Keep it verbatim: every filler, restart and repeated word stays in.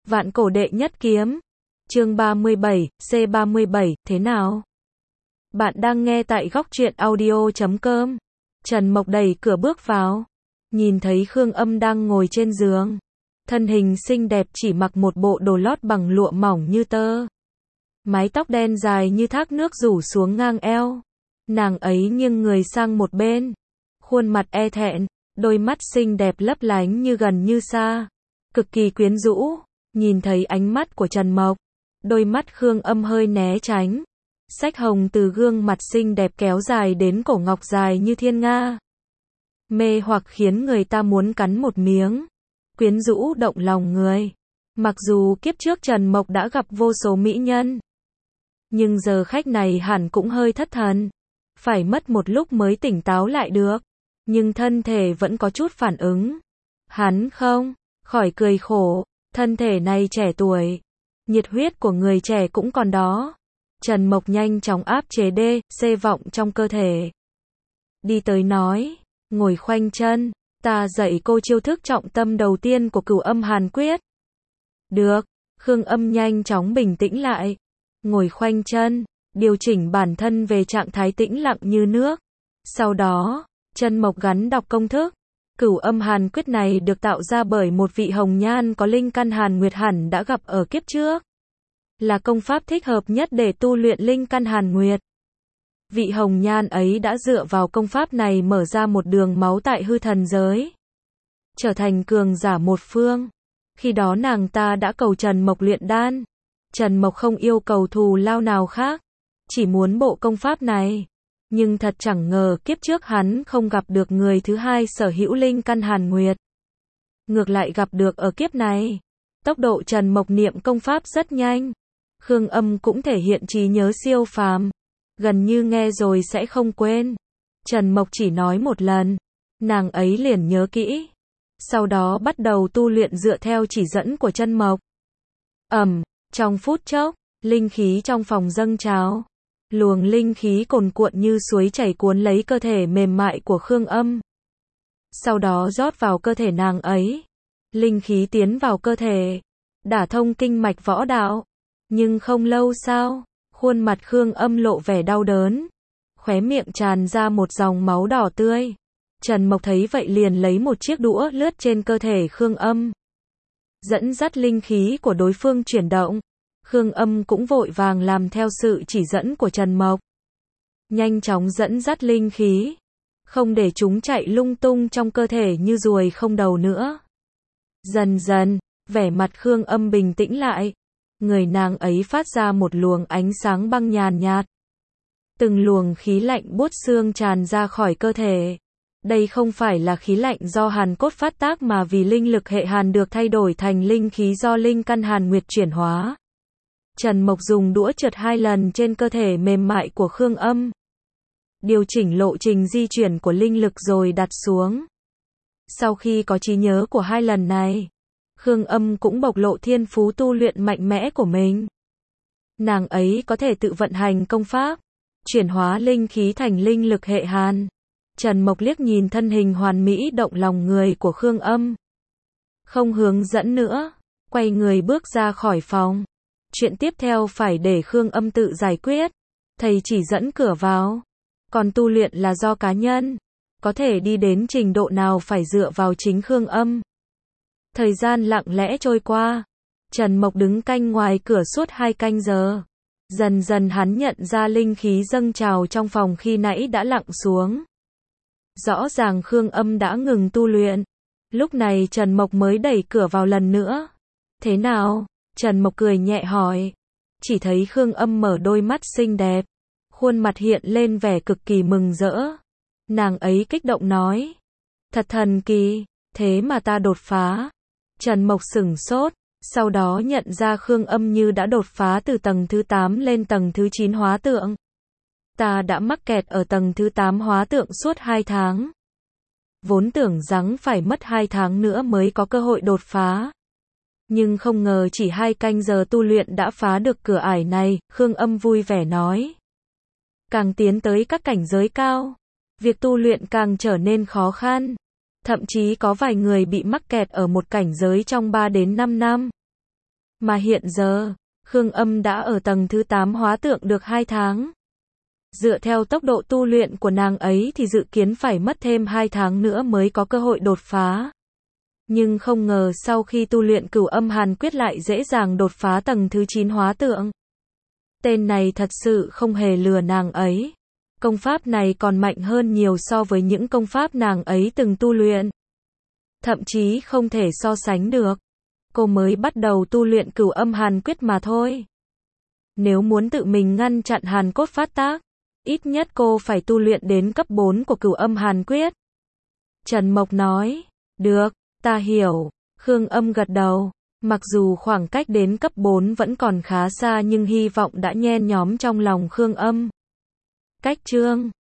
Vạn cổ đệ nhất kiếm. Chương ba mươi bảy, C ba mươi bảy, thế nào? Bạn đang nghe tại góc truyện audio chấm com. Trần Mộc đẩy cửa bước vào, nhìn thấy Khương Âm đang ngồi trên giường. Thân hình xinh đẹp chỉ mặc một bộ đồ lót bằng lụa mỏng như tơ. Mái tóc đen dài như thác nước rủ xuống ngang eo. Nàng ấy nghiêng người sang một bên, khuôn mặt e thẹn, đôi mắt xinh đẹp lấp lánh như gần như xa, cực kỳ quyến rũ. Nhìn thấy ánh mắt của Trần Mộc, đôi mắt Khương Âm hơi né tránh. Xách hồng từ gương mặt xinh đẹp kéo dài đến cổ ngọc dài như thiên nga. Mê hoặc khiến người ta muốn cắn một miếng. Quyến rũ động lòng người. Mặc dù kiếp trước Trần Mộc đã gặp vô số mỹ nhân, nhưng giờ khách này hẳn cũng hơi thất thần. Phải mất một lúc mới tỉnh táo lại được. Nhưng thân thể vẫn có chút phản ứng. Hắn không khỏi cười khổ. Thân thể này trẻ tuổi, nhiệt huyết của người trẻ cũng còn đó. Trần Mộc nhanh chóng áp chế đê, C vọng trong cơ thể. Đi tới nói, ngồi khoanh chân, ta dạy cô chiêu thức trọng tâm đầu tiên của Cửu Âm Hàn Quyết. Được, Khương Âm nhanh chóng bình tĩnh lại. Ngồi khoanh chân, điều chỉnh bản thân về trạng thái tĩnh lặng như nước. Sau đó, Trần Mộc gắn đọc công thức. Cửu Âm Hàn Quyết này được tạo ra bởi một vị hồng nhan có linh căn Hàn Nguyệt hẳn đã gặp ở kiếp trước. Là công pháp thích hợp nhất để tu luyện linh căn Hàn Nguyệt. Vị hồng nhan ấy đã dựa vào công pháp này mở ra một đường máu tại hư thần giới, trở thành cường giả một phương. Khi đó nàng ta đã cầu Trần Mộc luyện đan. Trần Mộc không yêu cầu thù lao nào khác, chỉ muốn bộ công pháp này. Nhưng thật chẳng ngờ kiếp trước hắn không gặp được người thứ hai sở hữu linh căn Hàn Nguyệt. Ngược lại gặp được ở kiếp này. Tốc độ Trần Mộc niệm công pháp rất nhanh. Khương Âm cũng thể hiện trí nhớ siêu phàm. Gần như nghe rồi sẽ không quên. Trần Mộc chỉ nói một lần, nàng ấy liền nhớ kỹ. Sau đó bắt đầu tu luyện dựa theo chỉ dẫn của Trần Mộc. Ầm, trong phút chốc, linh khí trong phòng dâng trào. Luồng linh khí cuồn cuộn như suối chảy cuốn lấy cơ thể mềm mại của Khương Âm. Sau đó rót vào cơ thể nàng ấy. Linh khí tiến vào cơ thể, đả thông kinh mạch võ đạo. Nhưng không lâu sau, khuôn mặt Khương Âm lộ vẻ đau đớn. Khóe miệng tràn ra một dòng máu đỏ tươi. Trần Mộc thấy vậy liền lấy một chiếc đũa lướt trên cơ thể Khương Âm. Dẫn dắt linh khí của đối phương chuyển động. Khương Âm cũng vội vàng làm theo sự chỉ dẫn của Trần Mộc. Nhanh chóng dẫn dắt linh khí, không để chúng chạy lung tung trong cơ thể như ruồi không đầu nữa. Dần dần, vẻ mặt Khương Âm bình tĩnh lại. Người nàng ấy phát ra một luồng ánh sáng băng nhàn nhạt. Từng luồng khí lạnh buốt xương tràn ra khỏi cơ thể. Đây không phải là khí lạnh do hàn cốt phát tác mà vì linh lực hệ hàn được thay đổi thành linh khí do linh căn Hàn Nguyệt chuyển hóa. Trần Mộc dùng đũa trượt hai lần trên cơ thể mềm mại của Khương Âm. Điều chỉnh lộ trình di chuyển của linh lực rồi đặt xuống. Sau khi có trí nhớ của hai lần này, Khương Âm cũng bộc lộ thiên phú tu luyện mạnh mẽ của mình. Nàng ấy có thể tự vận hành công pháp, chuyển hóa linh khí thành linh lực hệ hàn. Trần Mộc liếc nhìn thân hình hoàn mỹ động lòng người của Khương Âm. Không hướng dẫn nữa, quay người bước ra khỏi phòng. Chuyện tiếp theo phải để Khương Âm tự giải quyết. Thầy chỉ dẫn cửa vào. Còn tu luyện là do cá nhân. Có thể đi đến trình độ nào phải dựa vào chính Khương Âm. Thời gian lặng lẽ trôi qua. Trần Mộc đứng canh ngoài cửa suốt hai canh giờ. Dần dần hắn nhận ra linh khí dâng trào trong phòng khi nãy đã lặng xuống. Rõ ràng Khương Âm đã ngừng tu luyện. Lúc này Trần Mộc mới đẩy cửa vào lần nữa. Thế nào? Trần Mộc cười nhẹ hỏi. Chỉ thấy Khương Âm mở đôi mắt xinh đẹp. Khuôn mặt hiện lên vẻ cực kỳ mừng rỡ. Nàng ấy kích động nói. Thật thần kỳ, thế mà ta đột phá. Trần Mộc sửng sốt. Sau đó nhận ra Khương Âm như đã đột phá từ tầng thứ tám lên tầng thứ chín hóa tượng. Ta đã mắc kẹt ở tầng thứ tám hóa tượng suốt hai tháng. Vốn tưởng rằng phải mất hai tháng nữa mới có cơ hội đột phá. Nhưng không ngờ chỉ hai canh giờ tu luyện đã phá được cửa ải này, Khương Âm vui vẻ nói. Càng tiến tới các cảnh giới cao, việc tu luyện càng trở nên khó khăn. Thậm chí có vài người bị mắc kẹt ở một cảnh giới trong ba đến năm năm. Mà hiện giờ, Khương Âm đã ở tầng thứ tám hóa tượng được hai tháng. Dựa theo tốc độ tu luyện của nàng ấy thì dự kiến phải mất thêm hai tháng nữa mới có cơ hội đột phá. Nhưng không ngờ sau khi tu luyện Cửu Âm Hàn Quyết lại dễ dàng đột phá tầng thứ chín hóa tượng. Tên này thật sự không hề lừa nàng ấy. Công pháp này còn mạnh hơn nhiều so với những công pháp nàng ấy từng tu luyện. Thậm chí không thể so sánh được. Cô mới bắt đầu tu luyện Cửu Âm Hàn Quyết mà thôi. Nếu muốn tự mình ngăn chặn hàn cốt phát tác, ít nhất cô phải tu luyện đến cấp bốn của Cửu Âm Hàn Quyết. Trần Mộc nói, được, ta hiểu. Khương Âm gật đầu. Mặc dù khoảng cách đến cấp bốn vẫn còn khá xa nhưng hy vọng đã nhen nhóm trong lòng Khương Âm. Cách chương